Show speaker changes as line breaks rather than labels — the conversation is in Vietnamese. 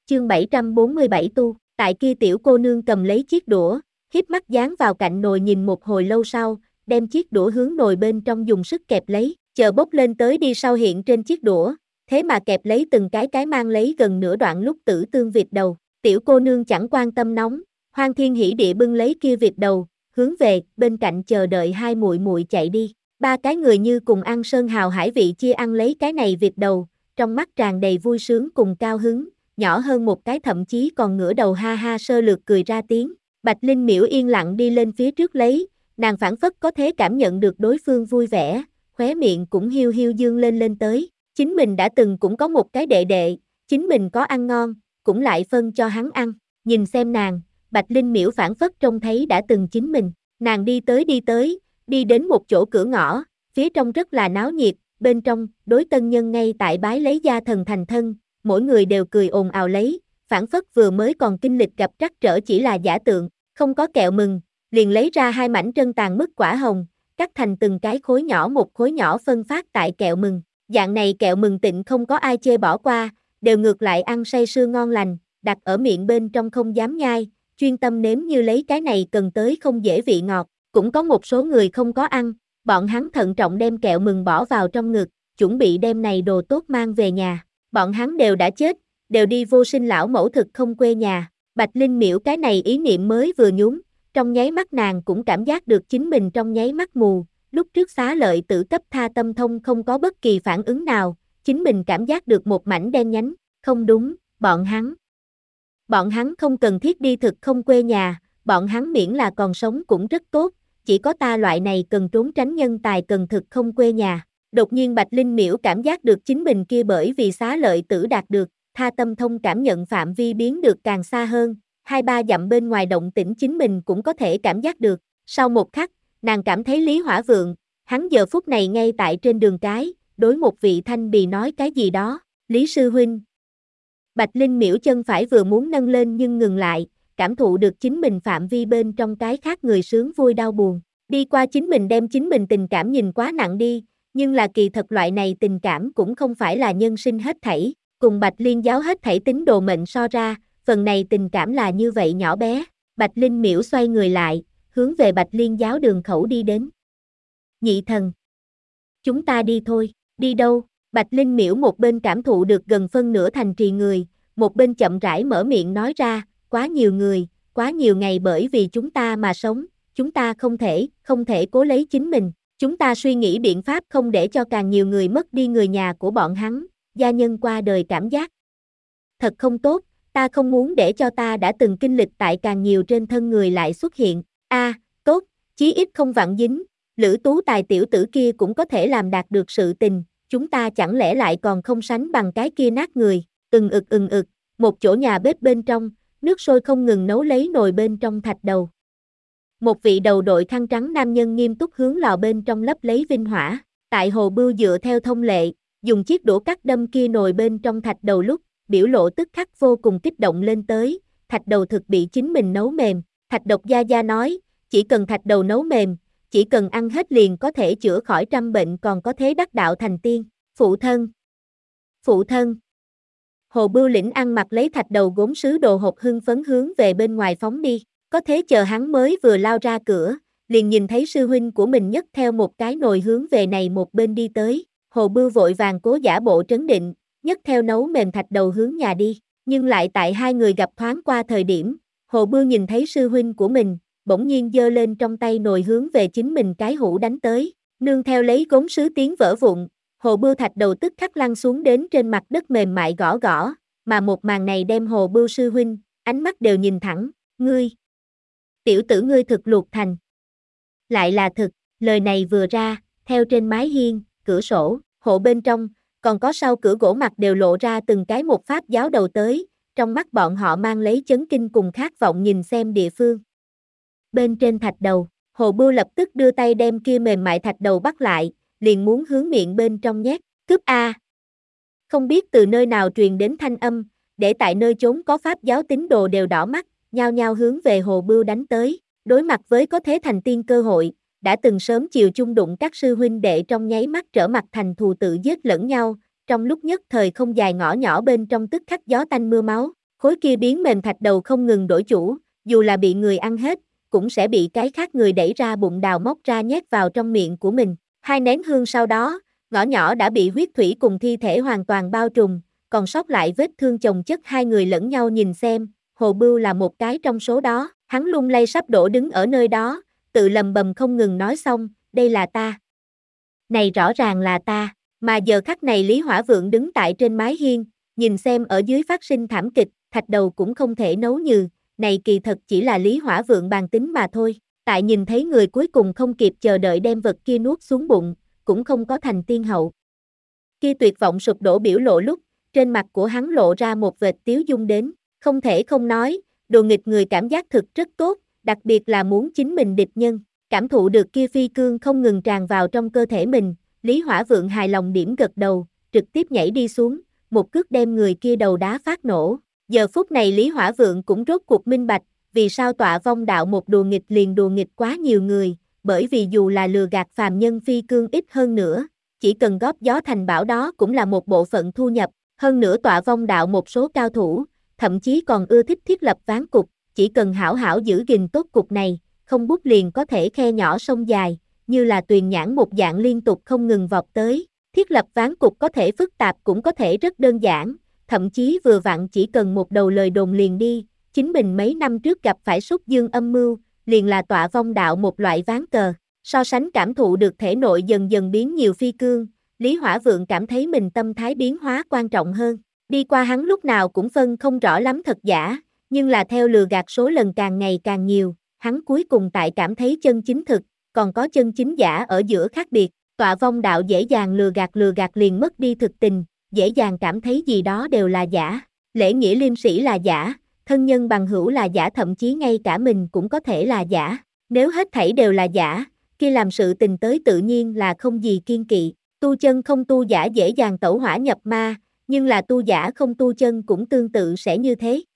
Chương 747 tu, tại kia tiểu cô nương cầm lấy chiếc đũa, híp mắt dán vào cạnh nồi nhìn một hồi lâu sau, đem chiếc đũa hướng nồi bên trong dùng sức kẹp lấy, chờ bốc lên tới đi sau hiện trên chiếc đũa, thế mà kẹp lấy từng cái mang lấy gần nửa đoạn lúc tử tương vịt đầu. Tiểu cô nương chẳng quan tâm nóng, hoan thiên hỉ địa bưng lấy kia vịt đầu, hướng về bên cạnh chờ đợi hai muội muội chạy đi. Ba cái người như cùng ăn sơn hào hải vị chia ăn lấy cái này vịt đầu, trong mắt tràn đầy vui sướng cùng cao hứng, nhỏ hơn một cái thậm chí còn ngửa đầu ha ha sơ lược cười ra tiếng. Bạch Linh Miễu yên lặng đi lên phía trước lấy, nàng phảng phất có thể cảm nhận được đối phương vui vẻ, khóe miệng cũng hiu hiu dương lên tới. Chính mình đã từng cũng có một cái đệ đệ, chính mình có ăn ngon, cũng lại phân cho hắn ăn. Nhìn xem nàng, Bạch Linh Miễu phảng phất trông thấy đã từng chính mình. Nàng đi tới, đi đến một chỗ cửa ngõ, phía trong rất là náo nhiệt, bên trong, đối tân nhân ngay tại bái lấy gia thần thành thân, mỗi người đều cười ồn ào lấy, phảng phất vừa mới còn kinh lịch gặp trắc trở chỉ là giả tượng, không có kẹo mừng, liền lấy ra hai mảnh trân tàn mứt quả hồng, cắt thành từng cái khối nhỏ một khối nhỏ phân phát tại kẹo mừng. Dạng này kẹo mừng tịnh không có ai chê bỏ qua, đều ngược lại ăn say sưa ngon lành, đặt ở miệng bên trong không dám nhai, chuyên tâm nếm như lấy cái này cần tới không dễ vị ngọt. Cũng có một số người không có ăn, bọn hắn thận trọng đem kẹo mừng bỏ vào trong ngực, chuẩn bị đem này đồ tốt mang về nhà. Bọn hắn đều đã chết, đều đi vô sinh lão mẫu thực không quê nhà. Bạch Linh Miễu cái này ý niệm mới vừa nhún, trong nháy mắt nàng cũng cảm giác được chính mình trong nháy mắt mù. Lúc trước xá lợi tử cấp tha tâm thông không có bất kỳ phản ứng nào, chính mình cảm giác được một mảnh đen nhánh, không đúng, bọn hắn không cần thiết đi thực không quê nhà, bọn hắn miễn là còn sống cũng rất tốt, chỉ có ta loại này cần trốn tránh nhân tài cần thực không quê nhà. Đột nhiên Bạch Linh Miễu cảm giác được chính mình kia bởi vì xá lợi tử đạt được, tha tâm thông cảm nhận phạm vi biến được càng xa hơn, 2-3 dặm bên ngoài động tĩnh chính mình cũng có thể cảm giác được. Sau một khắc, nàng cảm thấy Lý Hỏa Vượng, hắn giờ phút này ngay tại trên đường cái, đối một vị thanh bì nói cái gì đó, Lý sư huynh. Bạch Linh Miễu chân phải vừa muốn nâng lên nhưng ngừng lại, cảm thụ được chính mình phạm vi bên trong cái khác người sướng vui đau buồn. Đi qua chính mình đem chính mình tình cảm nhìn quá nặng đi, nhưng là kỳ thật loại này tình cảm cũng không phải là nhân sinh hết thảy, cùng Bạch Liên giáo hết thảy tín đồ mệnh so ra, phần này tình cảm là như vậy nhỏ bé. Bạch Linh Miễu xoay người lại, hướng về Bạch Liên giáo đường khẩu đi đến. Nhị thần, chúng ta đi thôi. Đi đâu? Bạch Linh Miễu một bên cảm thụ được gần phân nửa thành trì người, một bên chậm rãi mở miệng nói ra, quá nhiều người, quá nhiều ngày bởi vì chúng ta mà sống, chúng ta không thể cố lấy chính mình, chúng ta suy nghĩ biện pháp không để cho càng nhiều người mất đi người nhà của bọn hắn, gia nhân qua đời cảm giác. Thật không tốt, ta không muốn để cho ta đã từng kinh lịch tại càng nhiều trên thân người lại xuất hiện. Tốt, chí ít không vặn dính, Lữ Tú Tài tiểu tử kia cũng có thể làm đạt được sự tình, chúng ta chẳng lẽ lại còn không sánh bằng cái kia nát người. Một chỗ nhà bếp bên trong, nước sôi không ngừng nấu lấy nồi bên trong thạch đầu. Một vị đầu đội khăn trắng nam nhân nghiêm túc hướng lò bên trong lấp lấy vinh hỏa, tại Hồ Bưu dựa theo thông lệ, dùng chiếc đũa cắt đâm kia nồi bên trong thạch đầu lúc, biểu lộ tức khắc vô cùng kích động lên tới, thạch đầu thực bị chính mình nấu mềm. Thạch Độc Gia Gia nói, chỉ cần thạch đầu nấu mềm, chỉ cần ăn hết liền có thể chữa khỏi trăm bệnh còn có thế đắc đạo thành tiên. Phụ thân. Hồ Bưu Lĩnh ăn mặc lấy thạch đầu gốm sứ đồ hộp hưng phấn hướng về bên ngoài phóng đi, có thế chờ hắn mới vừa lao ra cửa, liền nhìn thấy sư huynh của mình nhấc theo một cái nồi hướng về này một bên đi tới. Hồ Bưu vội vàng cố giả bộ trấn định, nhấc theo nấu mềm thạch đầu hướng nhà đi, nhưng lại tại hai người gặp thoáng qua thời điểm, Hồ Bưu nhìn thấy sư huynh của mình, bỗng nhiên giơ lên trong tay nồi hướng về chính mình cái hũ đánh tới, nương theo lấy gốm sứ tiếng vỡ vụn, Hồ Bưu thạch đầu tức khắc lăn xuống đến trên mặt đất mềm mại gõ gõ, mà một màn này đem Hồ Bưu sư huynh, ánh mắt đều nhìn thẳng, ngươi, tiểu tử ngươi thực luộc thành. Lại là thực, lời này vừa ra, theo trên mái hiên, cửa sổ, hộ bên trong, còn có sau cửa gỗ mặt đều lộ ra từng cái một pháp giáo đầu tới, trong mắt bọn họ mang lấy chấn kinh cùng khát vọng nhìn xem địa phương. Bên trên thạch đầu, Hồ Bưu lập tức đưa tay đem kia mềm mại thạch đầu bắt lại, liền muốn hướng miệng bên trong nhét, cướp a. Không biết từ nơi nào truyền đến thanh âm, để tại nơi chốn có pháp giáo tín đồ đều đỏ mắt, nhao nhao hướng về Hồ Bưu đánh tới, đối mặt với có thế thành tiên cơ hội, đã từng sớm chiều chung đụng các sư huynh đệ trong nháy mắt trở mặt thành thù tự giết lẫn nhau, trong lúc nhất thời không dài ngõ nhỏ bên trong tức khắc gió tanh mưa máu, Khối kia biến mềm thạch đầu không ngừng đổi chủ, dù là bị người ăn hết, cũng sẽ bị cái khác người đẩy ra bụng đào móc ra nhét vào trong miệng của mình. 2 nén hương sau đó, ngõ nhỏ đã bị huyết thủy cùng thi thể hoàn toàn bao trùm, còn sót lại vết thương chồng chất. Hai người lẫn nhau nhìn xem, Hồ Bưu là một cái trong số đó, hắn lung lay sắp đổ đứng ở nơi đó, tự lầm bầm không ngừng nói xong, đây là ta. Này rõ ràng là ta, mà giờ khắc này Lý Hỏa Vượng đứng tại trên mái hiên, nhìn xem ở dưới phát sinh thảm kịch, thạch đầu cũng không thể nấu nhừ, này kỳ thật chỉ là Lý Hỏa Vượng bàn tính mà thôi. Tại nhìn thấy người cuối cùng không kịp chờ đợi đem vật kia nuốt xuống bụng, cũng không có thành tiên hậu. Kia tuyệt vọng sụp đổ biểu lộ lúc, trên mặt của hắn lộ ra một vệt tiếu dung đến, không thể không nói, đồ nghịch người cảm giác thực rất tốt, đặc biệt là muốn chính mình địch nhân, cảm thụ được kia phi cương không ngừng tràn vào trong cơ thể mình, Lý Hỏa Vượng hài lòng điểm gật đầu, trực tiếp nhảy đi xuống, một cước đem người kia đầu đá phát nổ. Giờ phút này Lý Hỏa Vượng cũng rốt cuộc minh bạch, vì sao Tọa Vong đạo một đùa nghịch liền đùa nghịch quá nhiều người, bởi vì dù là lừa gạt phàm nhân phi cương ít hơn nữa, chỉ cần góp gió thành bão đó cũng là một bộ phận thu nhập, hơn nữa Tọa Vong đạo một số cao thủ, thậm chí còn ưa thích thiết lập ván cục, chỉ cần hảo hảo giữ gìn tốt cục này, không bút liền có thể khe nhỏ sông dài, như là tuyền nhãn một dạng liên tục không ngừng vọt tới. Thiết lập ván cục có thể phức tạp cũng có thể rất đơn giản, thậm chí vừa vặn chỉ cần một đầu lời đồn liền đi. Chính mình mấy năm trước gặp phải Súc Dương âm mưu, liền là Tọa Vong đạo một loại ván cờ. So sánh cảm thụ được thể nội dần dần biến nhiều phi cương, Lý Hỏa Vượng cảm thấy mình tâm thái biến hóa quan trọng hơn. Đi qua hắn lúc nào cũng phân không rõ lắm thật giả, nhưng là theo lừa gạt số lần càng ngày càng nhiều, hắn cuối cùng tại cảm thấy chân chính thực, còn có chân chính giả ở giữa khác biệt. Tọa Vong đạo dễ dàng lừa gạt liền mất đi thực tình, dễ dàng cảm thấy gì đó đều là giả. Lễ nghĩa liêm sĩ là giả, thân nhân bằng hữu là giả, thậm chí ngay cả mình cũng có thể là giả. Nếu hết thảy đều là giả, khi làm sự tình tới tự nhiên là không gì kiên kỵ. Tu chân không tu giả dễ dàng tẩu hỏa nhập ma, nhưng là tu giả không tu chân cũng tương tự sẽ như thế.